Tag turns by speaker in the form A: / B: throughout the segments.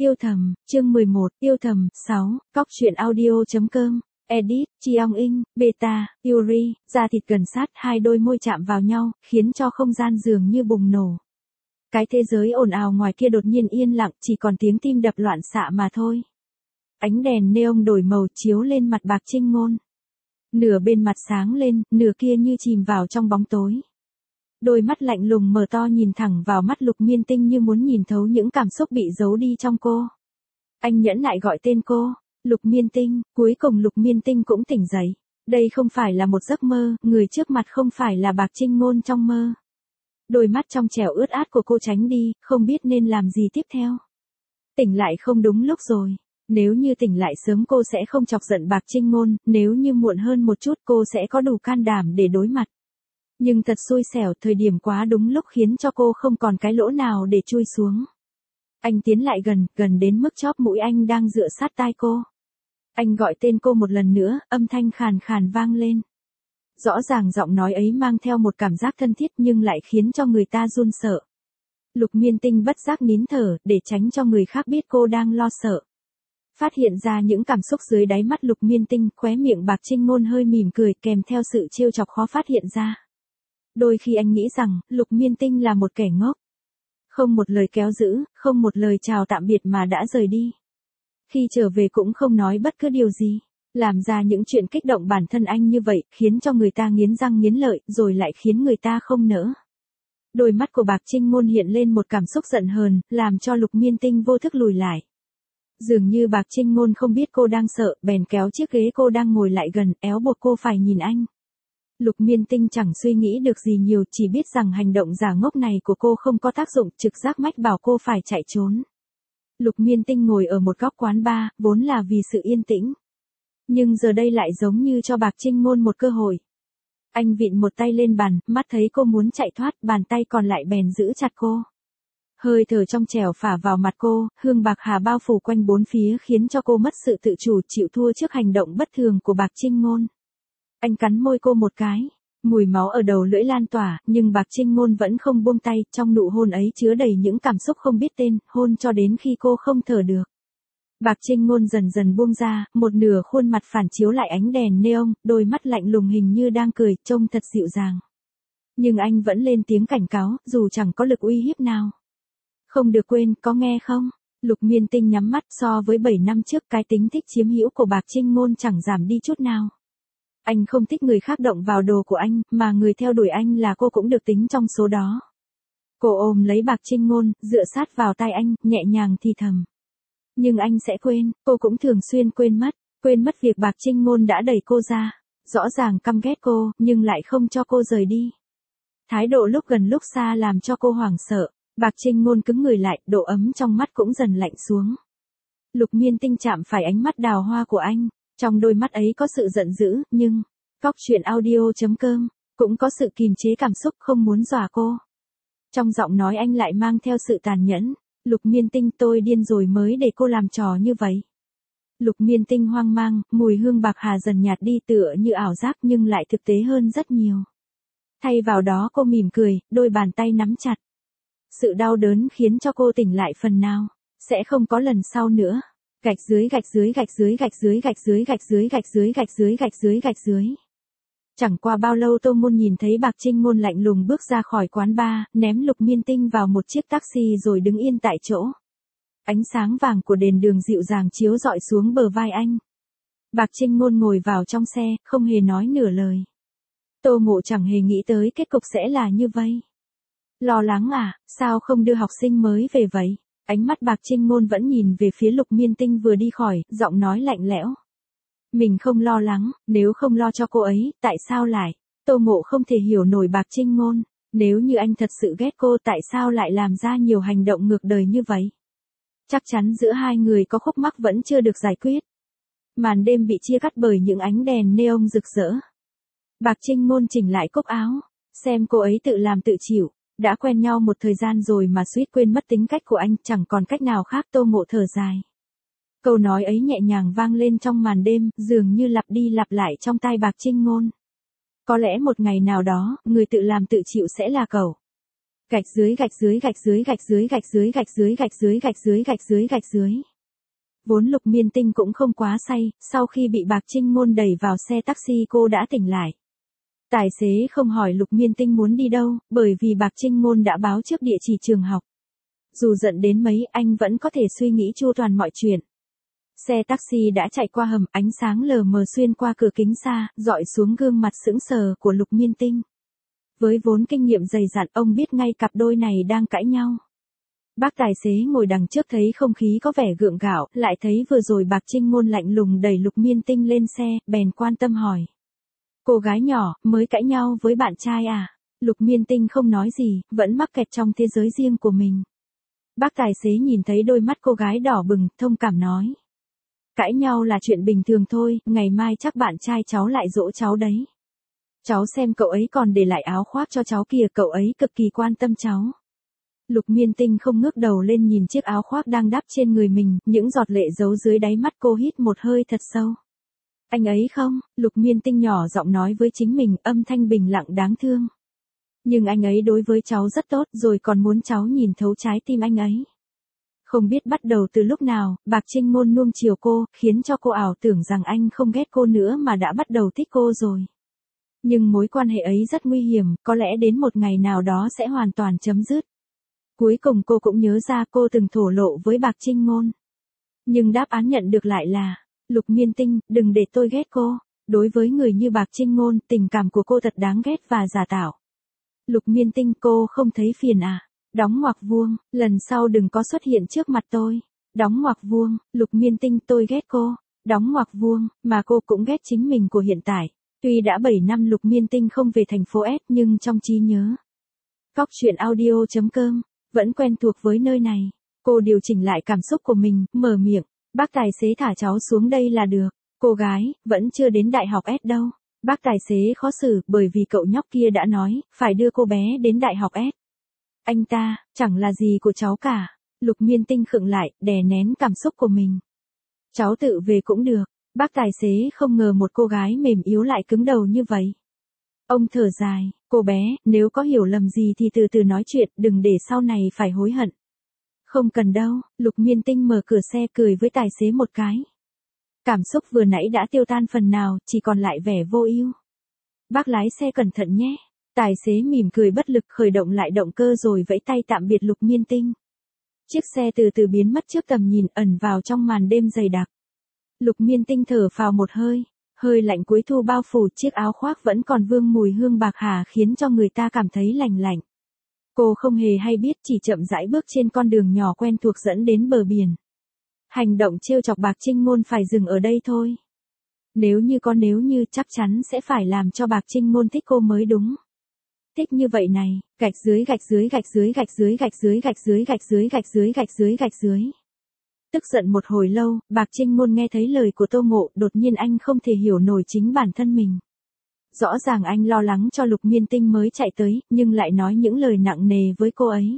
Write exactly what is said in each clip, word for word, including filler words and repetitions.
A: Yêu thầm, chương mười một, yêu thầm, sáu, cóc truyện audio.com, edit, Chiong In, beta, Yuri, da thịt gần sát, hai đôi môi chạm vào nhau, khiến cho không gian dường như bùng nổ. Cái thế giới ồn ào ngoài kia đột nhiên yên lặng, chỉ còn tiếng tim đập loạn xạ mà thôi. Ánh đèn neon đổi màu chiếu lên mặt Bạc Trinh Ngôn. Nửa bên mặt sáng lên, nửa kia như chìm vào trong bóng tối. Đôi mắt lạnh lùng mở to nhìn thẳng vào mắt Lục Miên Tinh như muốn nhìn thấu những cảm xúc bị giấu đi trong cô. Anh nhẫn nại gọi tên cô, Lục Miên Tinh, cuối cùng Lục Miên Tinh cũng tỉnh dậy. Đây không phải là một giấc mơ, người trước mặt không phải là Bạc Trinh Ngôn trong mơ. Đôi mắt trong trẻo ướt át của cô tránh đi, không biết nên làm gì tiếp theo. Tỉnh lại không đúng lúc rồi. Nếu như tỉnh lại sớm cô sẽ không chọc giận Bạc Trinh Ngôn, nếu như muộn hơn một chút cô sẽ có đủ can đảm để đối mặt. Nhưng thật xui xẻo, thời điểm quá đúng lúc khiến cho cô không còn cái lỗ nào để chui xuống. Anh tiến lại gần, gần đến mức chóp mũi anh đang dựa sát tai cô. Anh gọi tên cô một lần nữa, âm thanh khàn khàn vang lên. Rõ ràng giọng nói ấy mang theo một cảm giác thân thiết nhưng lại khiến cho người ta run sợ. Lục Miên Tinh bất giác nín thở, để tránh cho người khác biết cô đang lo sợ. Phát hiện ra những cảm xúc dưới đáy mắt Lục Miên Tinh, khóe miệng Bạc Trinh Ngôn hơi mỉm cười kèm theo sự trêu chọc khó phát hiện ra. Đôi khi anh nghĩ rằng, Lục Miên Tinh là một kẻ ngốc. Không một lời kéo giữ, không một lời chào tạm biệt mà đã rời đi. Khi trở về cũng không nói bất cứ điều gì. Làm ra những chuyện kích động bản thân anh như vậy, khiến cho người ta nghiến răng nghiến lợi, rồi lại khiến người ta không nỡ. Đôi mắt của Bạc Trinh Ngôn hiện lên một cảm xúc giận hờn, làm cho Lục Miên Tinh vô thức lùi lại. Dường như Bạc Trinh Ngôn không biết cô đang sợ, bèn kéo chiếc ghế cô đang ngồi lại gần, éo buộc cô phải nhìn anh. Lục Miên Tinh chẳng suy nghĩ được gì nhiều, chỉ biết rằng hành động giả ngốc này của cô không có tác dụng, trực giác mách bảo cô phải chạy trốn. Lục Miên Tinh ngồi ở một góc quán bar, vốn là vì sự yên tĩnh. Nhưng giờ đây lại giống như cho Bạc Trinh Ngôn một cơ hội. Anh vịn một tay lên bàn, mắt thấy cô muốn chạy thoát, bàn tay còn lại bèn giữ chặt cô. Hơi thở trong trẻo phả vào mặt cô, hương bạc hà bao phủ quanh bốn phía khiến cho cô mất sự tự chủ, chịu thua trước hành động bất thường của Bạc Trinh Ngôn. Anh cắn môi cô một cái, mùi máu ở đầu lưỡi lan tỏa, nhưng Bạc Trinh Ngôn vẫn không buông tay, trong nụ hôn ấy chứa đầy những cảm xúc không biết tên, hôn cho đến khi cô không thở được. Bạc Trinh Ngôn dần dần buông ra, một nửa khuôn mặt phản chiếu lại ánh đèn neon, đôi mắt lạnh lùng hình như đang cười, trông thật dịu dàng. Nhưng anh vẫn lên tiếng cảnh cáo, dù chẳng có lực uy hiếp nào. Không được quên, có nghe không? Lục Miên Tinh nhắm mắt, so với bảy năm trước cái tính thích chiếm hữu của Bạc Trinh Ngôn chẳng giảm đi chút nào. Anh không thích người khác động vào đồ của anh, mà người theo đuổi anh là cô cũng được tính trong số đó. Cô ôm lấy Bạc Trinh Ngôn, dựa sát vào tai anh, nhẹ nhàng thì thầm. Nhưng anh sẽ quên, cô cũng thường xuyên quên mất, quên mất việc Bạc Trinh Ngôn đã đẩy cô ra. Rõ ràng căm ghét cô, nhưng lại không cho cô rời đi. Thái độ lúc gần lúc xa làm cho cô hoảng sợ. Bạc Trinh Ngôn cứng người lại, độ ấm trong mắt cũng dần lạnh xuống. Lục Miên Tinh chạm phải ánh mắt đào hoa của anh, trong đôi mắt ấy có sự giận dữ, nhưng, cóc truyện audio.com, cũng có sự kìm chế cảm xúc không muốn dọa cô. Trong giọng nói anh lại mang theo sự tàn nhẫn, Lục Miên Tinh tôi điên rồi mới để cô làm trò như vậy. Lục Miên Tinh hoang mang, mùi hương bạc hà dần nhạt đi tựa như ảo giác nhưng lại thực tế hơn rất nhiều. Thay vào đó cô mỉm cười, đôi bàn tay nắm chặt. Sự đau đớn khiến cho cô tỉnh lại phần nào, sẽ không có lần sau nữa. Gạch dưới gạch dưới gạch dưới gạch dưới gạch dưới gạch dưới gạch dưới gạch dưới gạch dưới gạch dưới. Chẳng qua bao lâu Tô Ngôn nhìn thấy Bạc Trinh Ngôn lạnh lùng bước ra khỏi quán bar, ném Lục Miên Tinh vào một chiếc taxi rồi đứng yên tại chỗ. Ánh sáng vàng của đèn đường dịu dàng chiếu rọi xuống bờ vai anh. Bạc Trinh Ngôn ngồi vào trong xe, không hề nói nửa lời. Tô Ngộ chẳng hề nghĩ tới kết cục sẽ là như vậy. Lo lắng à, sao không đưa học sinh mới về vậy? Ánh mắt Bạc Trinh Ngôn vẫn nhìn về phía Lục Miên Tinh vừa đi khỏi, giọng nói lạnh lẽo. Mình không lo lắng, nếu không lo cho cô ấy, tại sao lại? Tô Ngộ không thể hiểu nổi Bạc Trinh Ngôn, nếu như anh thật sự ghét cô tại sao lại làm ra nhiều hành động ngược đời như vậy? Chắc chắn giữa hai người có khúc mắc vẫn chưa được giải quyết. Màn đêm bị chia cắt bởi những ánh đèn neon rực rỡ. Bạc Trinh Ngôn chỉnh lại cúc áo, xem cô ấy tự làm tự chịu. Đã quen nhau một thời gian rồi mà suýt quên mất tính cách của anh, chẳng còn cách nào khác. Tô Ngộ thở dài. Câu nói ấy nhẹ nhàng vang lên trong màn đêm, dường như lặp đi lặp lại trong tai Bạc Trinh Ngôn. Có lẽ một ngày nào đó, người tự làm tự chịu sẽ là cậu. Gạch dưới gạch dưới gạch dưới gạch dưới gạch dưới gạch dưới gạch dưới gạch dưới gạch dưới gạch dưới. Vốn Lục Miên Tinh cũng không quá say, sau khi bị Bạc Trinh Ngôn đẩy vào xe taxi cô đã tỉnh lại. Tài xế không hỏi Lục Miên Tinh muốn đi đâu, bởi vì Bạc Trinh Ngôn đã báo trước địa chỉ trường học. Dù giận đến mấy, anh vẫn có thể suy nghĩ chu toàn mọi chuyện. Xe taxi đã chạy qua hầm, ánh sáng lờ mờ xuyên qua cửa kính xa, dọi xuống gương mặt sững sờ của Lục Miên Tinh. Với vốn kinh nghiệm dày dặn, ông biết ngay cặp đôi này đang cãi nhau. Bác tài xế ngồi đằng trước thấy không khí có vẻ gượng gạo, lại thấy vừa rồi Bạc Trinh Ngôn lạnh lùng đẩy Lục Miên Tinh lên xe, bèn quan tâm hỏi. Cô gái nhỏ, mới cãi nhau với bạn trai à? Lục Miên Tinh không nói gì, vẫn mắc kẹt trong thế giới riêng của mình. Bác tài xế nhìn thấy đôi mắt cô gái đỏ bừng, thông cảm nói. Cãi nhau là chuyện bình thường thôi, ngày mai chắc bạn trai cháu lại dỗ cháu đấy. Cháu xem cậu ấy còn để lại áo khoác cho cháu kìa, cậu ấy cực kỳ quan tâm cháu. Lục Miên Tinh không ngước đầu lên nhìn chiếc áo khoác đang đắp trên người mình, những giọt lệ giấu dưới đáy mắt cô hít một hơi thật sâu. Anh ấy không, Lục Miên Tinh nhỏ giọng nói với chính mình, âm thanh bình lặng đáng thương. Nhưng anh ấy đối với cháu rất tốt, rồi còn muốn cháu nhìn thấu trái tim anh ấy. Không biết bắt đầu từ lúc nào, Bạc Trinh Ngôn nuông chiều cô, khiến cho cô ảo tưởng rằng anh không ghét cô nữa mà đã bắt đầu thích cô rồi. Nhưng mối quan hệ ấy rất nguy hiểm, có lẽ đến một ngày nào đó sẽ hoàn toàn chấm dứt. Cuối cùng cô cũng nhớ ra cô từng thổ lộ với Bạc Trinh Ngôn. Nhưng đáp án nhận được lại là, Lục Miên Tinh, đừng để tôi ghét cô. Đối với người như Bạc Trinh Ngôn, tình cảm của cô thật đáng ghét và giả tạo. Lục Miên Tinh, cô không thấy phiền à? Đóng ngoặc vuông, lần sau đừng có xuất hiện trước mặt tôi. Đóng ngoặc vuông, Lục Miên Tinh, tôi ghét cô. Đóng ngoặc vuông, mà cô cũng ghét chính mình của hiện tại. Tuy đã bảy năm Lục Miên Tinh không về thành phố S nhưng trong trí nhớ. Góc truyện audio chấm com, vẫn quen thuộc với nơi này. Cô điều chỉnh lại cảm xúc của mình, mở miệng. Bác tài xế thả cháu xuống đây là được. Cô gái, vẫn chưa đến đại học S đâu. Bác tài xế khó xử bởi vì cậu nhóc kia đã nói, phải đưa cô bé đến đại học S. Anh ta, chẳng là gì của cháu cả. Lục Miên Tinh khựng lại, đè nén cảm xúc của mình. Cháu tự về cũng được. Bác tài xế không ngờ một cô gái mềm yếu lại cứng đầu như vậy. Ông thở dài, cô bé, nếu có hiểu lầm gì thì từ từ nói chuyện, đừng để sau này phải hối hận. Không cần đâu, Lục Miên Tinh mở cửa xe cười với tài xế một cái. Cảm xúc vừa nãy đã tiêu tan phần nào, chỉ còn lại vẻ vô ưu. Bác lái xe cẩn thận nhé. Tài xế mỉm cười bất lực khởi động lại động cơ rồi vẫy tay tạm biệt Lục Miên Tinh. Chiếc xe từ từ biến mất trước tầm nhìn, ẩn vào trong màn đêm dày đặc. Lục Miên Tinh thở phào một hơi, hơi lạnh cuối thu bao phủ, chiếc áo khoác vẫn còn vương mùi hương bạc hà khiến cho người ta cảm thấy lành lạnh. Cô không hề hay biết, chỉ chậm rãi bước trên con đường nhỏ quen thuộc dẫn đến bờ biển. Hành động trêu chọc Bạc Trinh Ngôn phải dừng ở đây thôi. Nếu như có nếu như, chắc chắn sẽ phải làm cho Bạc Trinh Ngôn thích cô mới đúng. Thích như vậy này, gạch dưới gạch dưới gạch dưới gạch dưới gạch dưới gạch dưới gạch dưới gạch dưới gạch dưới gạch dưới. Tức giận một hồi lâu, Bạc Trinh Ngôn nghe thấy lời của Tô Ngộ, đột nhiên anh không thể hiểu nổi chính bản thân mình. Rõ ràng anh lo lắng cho Lục Miên Tinh mới chạy tới, nhưng lại nói những lời nặng nề với cô ấy.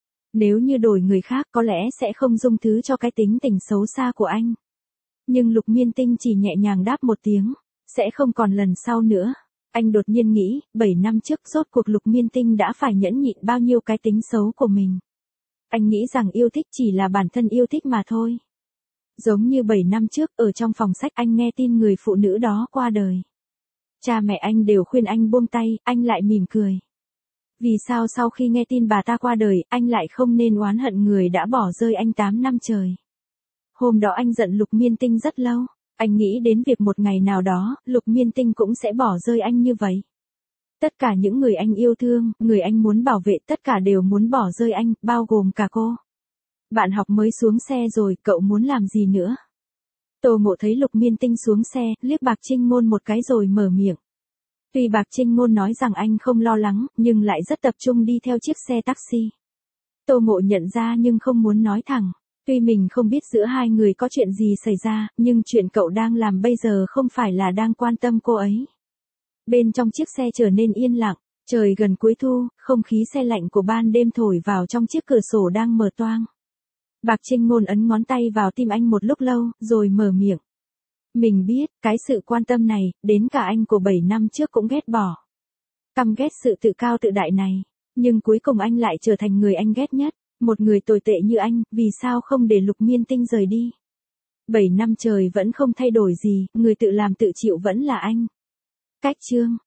A: Nếu như đổi người khác có lẽ sẽ không dung thứ cho cái tính tình xấu xa của anh. Nhưng Lục Miên Tinh chỉ nhẹ nhàng đáp một tiếng, sẽ không còn lần sau nữa. Anh đột nhiên nghĩ, bảy năm trước rốt cuộc Lục Miên Tinh đã phải nhẫn nhịn bao nhiêu cái tính xấu của mình. Anh nghĩ rằng yêu thích chỉ là bản thân yêu thích mà thôi. Giống như bảy năm trước, ở trong phòng sách anh nghe tin người phụ nữ đó qua đời. Cha mẹ anh đều khuyên anh buông tay, anh lại mỉm cười. Vì sao sau khi nghe tin bà ta qua đời, anh lại không nên oán hận người đã bỏ rơi anh tám năm trời. Hôm đó anh giận Lục Miên Tinh rất lâu. Anh nghĩ đến việc một ngày nào đó, Lục Miên Tinh cũng sẽ bỏ rơi anh như vậy. Tất cả những người anh yêu thương, người anh muốn bảo vệ, tất cả đều muốn bỏ rơi anh, bao gồm cả cô. Bạn học mới xuống xe rồi, cậu muốn làm gì nữa? Tô Ngộ thấy Lục Miên Tinh xuống xe, liếc Bạc Trinh Ngôn một cái rồi mở miệng. Tuy Bạc Trinh Ngôn nói rằng anh không lo lắng, nhưng lại rất tập trung đi theo chiếc xe taxi. Tô Ngộ nhận ra nhưng không muốn nói thẳng. Tuy mình không biết giữa hai người có chuyện gì xảy ra, nhưng chuyện cậu đang làm bây giờ không phải là đang quan tâm cô ấy. Bên trong chiếc xe trở nên yên lặng, trời gần cuối thu, không khí se lạnh của ban đêm thổi vào trong chiếc cửa sổ đang mở toang. Bạc Trinh Ngôn ấn ngón tay vào tim anh một lúc lâu, rồi mở miệng. Mình biết, cái sự quan tâm này, đến cả anh của bảy năm trước cũng ghét bỏ. Căm ghét sự tự cao tự đại này. Nhưng cuối cùng anh lại trở thành người anh ghét nhất, một người tồi tệ như anh, vì sao không để Lục Miên Tinh rời đi? Bảy năm trời vẫn không thay đổi gì, người tự làm tự chịu vẫn là anh. Cách chương